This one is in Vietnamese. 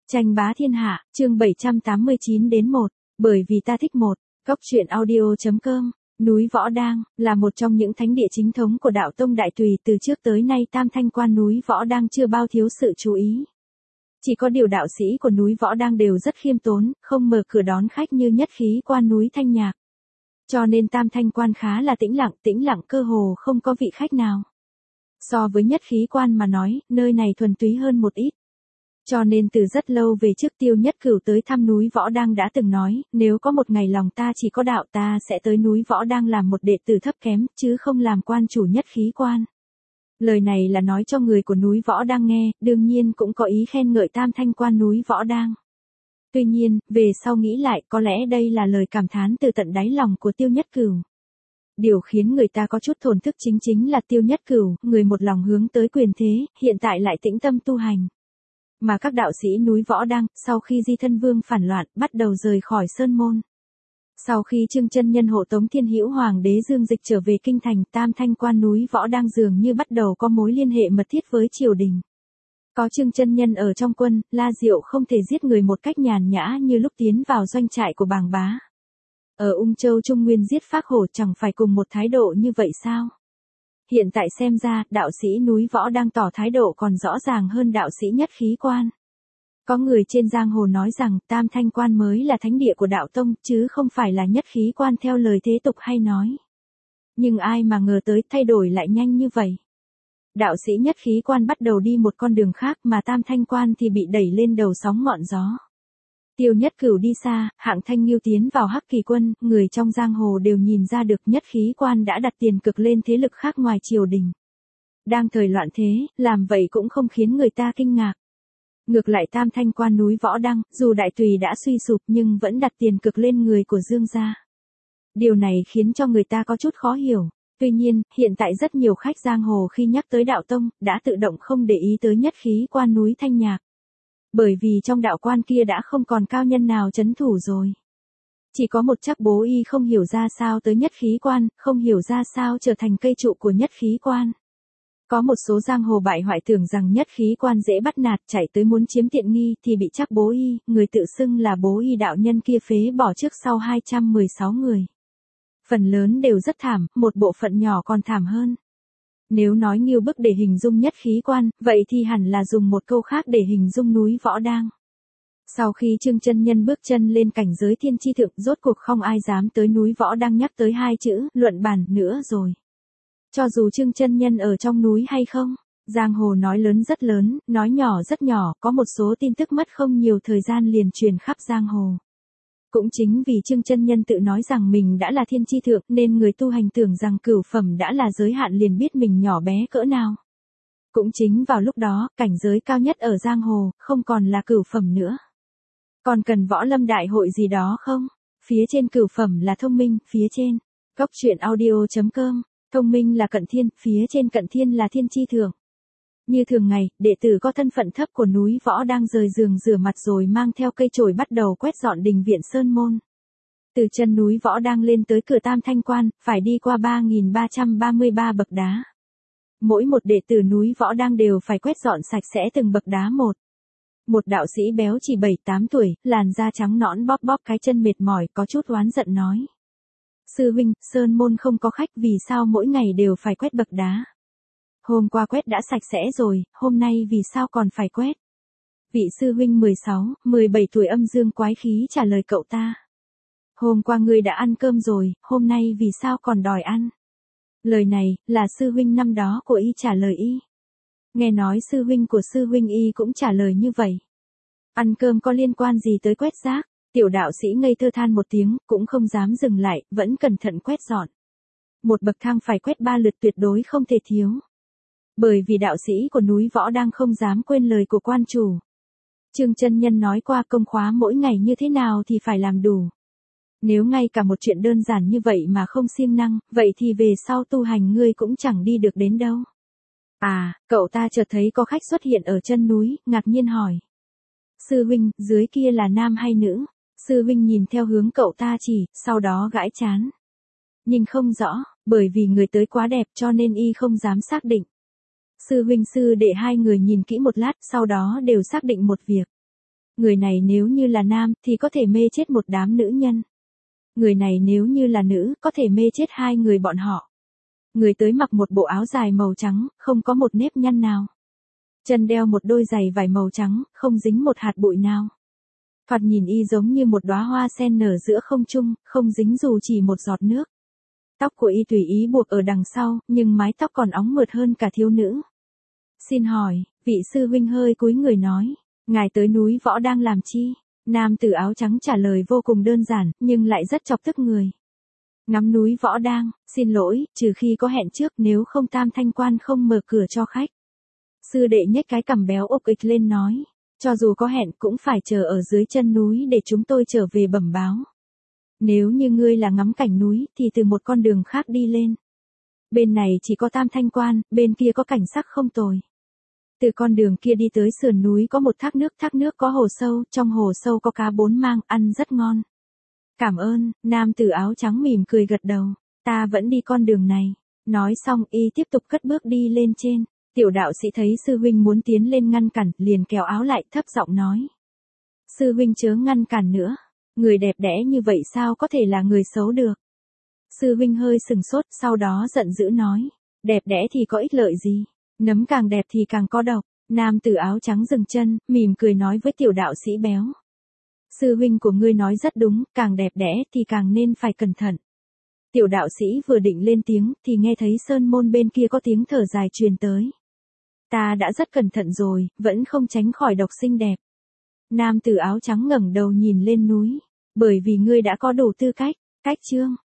Tranh bá thiên hạ, chương 789 đến 1, bởi vì ta thích một. Cốc truyện audio.com. Núi Võ Đang là một trong những thánh địa chính thống của đạo tông Đại Tùy, từ trước tới nay Tam Thanh Quan núi Võ Đang chưa bao thiếu sự chú ý. Chỉ có điều đạo sĩ của núi Võ Đang đều rất khiêm tốn, không mở cửa đón khách như Nhất Khí Quan núi Thanh Nhạc. Cho nên Tam Thanh Quan khá là tĩnh lặng cơ hồ không có vị khách nào. So với Nhất Khí Quan mà nói, nơi này thuần túy hơn một ít. Cho nên từ rất lâu về trước Tiêu Nhất Cửu tới thăm núi Võ Đang đã từng nói, nếu có một ngày lòng ta chỉ có đạo ta sẽ tới núi Võ Đang làm một đệ tử thấp kém, chứ không làm quan chủ Nhất Khí Quan. Lời này là nói cho người của núi Võ Đang nghe, đương nhiên cũng có ý khen ngợi Tam Thanh Quan núi Võ Đang. Tuy nhiên, về sau nghĩ lại, có lẽ đây là lời cảm thán từ tận đáy lòng của Tiêu Nhất Cửu. Điều khiến người ta có chút thổn thức chính là Tiêu Nhất Cửu, người một lòng hướng tới quyền thế, hiện tại lại tĩnh tâm tu hành. Mà các đạo sĩ núi Võ Đang, sau khi Di Thân Vương phản loạn, bắt đầu rời khỏi Sơn Môn. Sau khi Trương Chân Nhân hộ tống Thiên Hữu Hoàng đế Dương Dịch trở về kinh thành, Tam Thanh Quan núi Võ Đang dường như bắt đầu có mối liên hệ mật thiết với triều đình. Có Trương Chân Nhân ở trong quân, La Diệu không thể giết người một cách nhàn nhã như lúc tiến vào doanh trại của Bàng Bá. Ở Ung Châu Trung Nguyên giết Phác Hổ chẳng phải cùng một thái độ như vậy sao? Hiện tại xem ra, đạo sĩ núi Võ Đang tỏ thái độ còn rõ ràng hơn đạo sĩ Nhất Khí Quan. Có người trên giang hồ nói rằng Tam Thanh Quan mới là thánh địa của đạo tông, chứ không phải là Nhất Khí Quan theo lời thế tục hay nói. Nhưng ai mà ngờ tới thay đổi lại nhanh như vậy. Đạo sĩ Nhất Khí Quan bắt đầu đi một con đường khác, mà Tam Thanh Quan thì bị đẩy lên đầu sóng ngọn gió. Tiêu Nhất Cửu đi xa, Hạng Thanh Nghiêu tiến vào Hắc Kỳ Quân, người trong giang hồ đều nhìn ra được Nhất Khí Quan đã đặt tiền cực lên thế lực khác ngoài triều đình. Đang thời loạn thế, làm vậy cũng không khiến người ta kinh ngạc. Ngược lại Tam Thanh Quan núi Võ Đang, dù Đại Tùy đã suy sụp nhưng vẫn đặt tiền cực lên người của Dương gia. Điều này khiến cho người ta có chút khó hiểu. Tuy nhiên, hiện tại rất nhiều khách giang hồ khi nhắc tới đạo tông, đã tự động không để ý tới Nhất Khí Quan núi Thanh Nhạc. Bởi vì trong đạo quan kia đã không còn cao nhân nào trấn thủ rồi. Chỉ có một Trác Bố Y không hiểu ra sao tới Nhất Khí Quan, không hiểu ra sao trở thành cây trụ của Nhất Khí Quan. Có một số giang hồ bại hoại tưởng rằng Nhất Khí Quan dễ bắt nạt, chạy tới muốn chiếm tiện nghi thì bị Trác Bố Y, người tự xưng là Bố Y đạo nhân kia phế bỏ trước sau 216 người. Phần lớn đều rất thảm, một bộ phận nhỏ còn thảm hơn. Nếu nói nghiêu bức để hình dung Nhất Khí Quan, vậy thì hẳn là dùng một câu khác để hình dung núi Võ Đang. Sau khi Trương Chân Nhân bước chân lên cảnh giới thiên chi thượng, rốt cuộc không ai dám tới núi Võ Đang nhắc tới hai chữ luận bàn nữa rồi. Cho dù Trương Chân Nhân ở trong núi hay không, giang hồ nói lớn rất lớn, nói nhỏ rất nhỏ, có một số tin tức mất không nhiều thời gian liền truyền khắp giang hồ. Cũng chính vì Trương Chân Nhân tự nói rằng mình đã là thiên chi thượng, nên người tu hành tưởng rằng cửu phẩm đã là giới hạn liền biết mình nhỏ bé cỡ nào. Cũng chính vào lúc đó, cảnh giới cao nhất ở giang hồ, không còn là cửu phẩm nữa. Còn cần võ lâm đại hội gì đó không? Phía trên cửu phẩm là thông minh, phía trên. Cốc truyện audio.com. Thông minh là cận thiên, phía trên cận thiên là thiên chi thượng. Như thường ngày, đệ tử có thân phận thấp của núi Võ đang rời giường rửa mặt rồi mang theo cây chổi bắt đầu quét dọn đình viện Sơn Môn. Từ chân núi Võ đang lên tới cửa Tam Thanh Quan, phải đi qua 3.333 bậc đá. Mỗi một đệ tử núi Võ đang đều phải quét dọn sạch sẽ từng bậc đá một. Một đạo sĩ béo chỉ 7-8 tuổi, làn da trắng nõn bóp bóp cái chân mệt mỏi, có chút oán giận nói. Sư huynh, Sơn Môn không có khách, vì sao mỗi ngày đều phải quét bậc đá? Hôm qua quét đã sạch sẽ rồi, hôm nay vì sao còn phải quét? Vị sư huynh 16-17 tuổi âm dương quái khí trả lời cậu ta. Hôm qua ngươi đã ăn cơm rồi, hôm nay vì sao còn đòi ăn? Lời này, là sư huynh năm đó của y trả lời y. Nghe nói sư huynh của sư huynh y cũng trả lời như vậy. Ăn cơm có liên quan gì tới quét rác? Tiểu đạo sĩ ngây thơ than một tiếng, cũng không dám dừng lại, vẫn cẩn thận quét dọn. Một bậc thang phải quét 3 lượt tuyệt đối không thể thiếu. Bởi vì đạo sĩ của núi Võ đang không dám quên lời của quan chủ. Trương Chân Nhân nói qua công khóa mỗi ngày như thế nào thì phải làm đủ. Nếu ngay cả một chuyện đơn giản như vậy mà không siêng năng, vậy thì về sau tu hành ngươi cũng chẳng đi được đến đâu. À, cậu ta chợt thấy có khách xuất hiện ở chân núi, ngạc nhiên hỏi. Sư huynh, dưới kia là nam hay nữ? Sư huynh nhìn theo hướng cậu ta chỉ, sau đó gãi trán. Nhìn không rõ, bởi vì người tới quá đẹp cho nên y không dám xác định. Sư huynh sư đệ hai người nhìn kỹ một lát, sau đó đều xác định một việc. Người này nếu như là nam thì có thể mê chết một đám nữ nhân. Người này nếu như là nữ có thể mê chết hai người bọn họ. Người tới mặc một bộ áo dài màu trắng, không có một nếp nhăn nào. Chân đeo một đôi giày vải màu trắng, không dính một hạt bụi nào. Thoạt nhìn y giống như một đóa hoa sen nở giữa không trung, không dính dù chỉ một giọt nước. Tóc của y tùy ý buộc ở đằng sau, nhưng mái tóc còn óng mượt hơn cả thiếu nữ. Xin hỏi, vị sư huynh hơi cúi người nói, ngài tới núi Võ đang làm chi? Nam tử áo trắng trả lời vô cùng đơn giản, nhưng lại rất chọc tức người. Ngắm núi Võ Đang, xin lỗi, trừ khi có hẹn trước, nếu không Tam Thanh Quan không mở cửa cho khách. Sư đệ nhếch cái cằm béo ục ịch lên nói, cho dù có hẹn cũng phải chờ ở dưới chân núi để chúng tôi trở về bẩm báo. Nếu như ngươi là ngắm cảnh núi thì từ một con đường khác đi lên. Bên này chỉ có Tam Thanh Quan, bên kia có cảnh sắc không tồi. Từ con đường kia đi tới sườn núi có một thác nước có hồ sâu, trong hồ sâu có cá bốn mang, ăn rất ngon. Cảm ơn, nam tử áo trắng mỉm cười gật đầu, ta vẫn đi con đường này. Nói xong y tiếp tục cất bước đi lên trên. Tiểu đạo sĩ thấy sư huynh muốn tiến lên ngăn cản, liền kéo áo lại thấp giọng nói. Sư huynh chớ ngăn cản nữa, người đẹp đẽ như vậy sao có thể là người xấu được. Sư huynh hơi sừng sốt, sau đó giận dữ nói, đẹp đẽ thì có ích lợi gì, nấm càng đẹp thì càng có độc. Nam tử áo trắng dừng chân, mỉm cười nói với tiểu đạo sĩ béo. Sư huynh của ngươi nói rất đúng, càng đẹp đẽ thì càng nên phải cẩn thận. Tiểu đạo sĩ vừa định lên tiếng thì nghe thấy sơn môn bên kia có tiếng thở dài truyền tới. Ta đã rất cẩn thận rồi, vẫn không tránh khỏi độc xinh đẹp. Nam tử áo trắng ngẩng đầu nhìn lên núi, bởi vì ngươi đã có đủ tư cách. Cách chương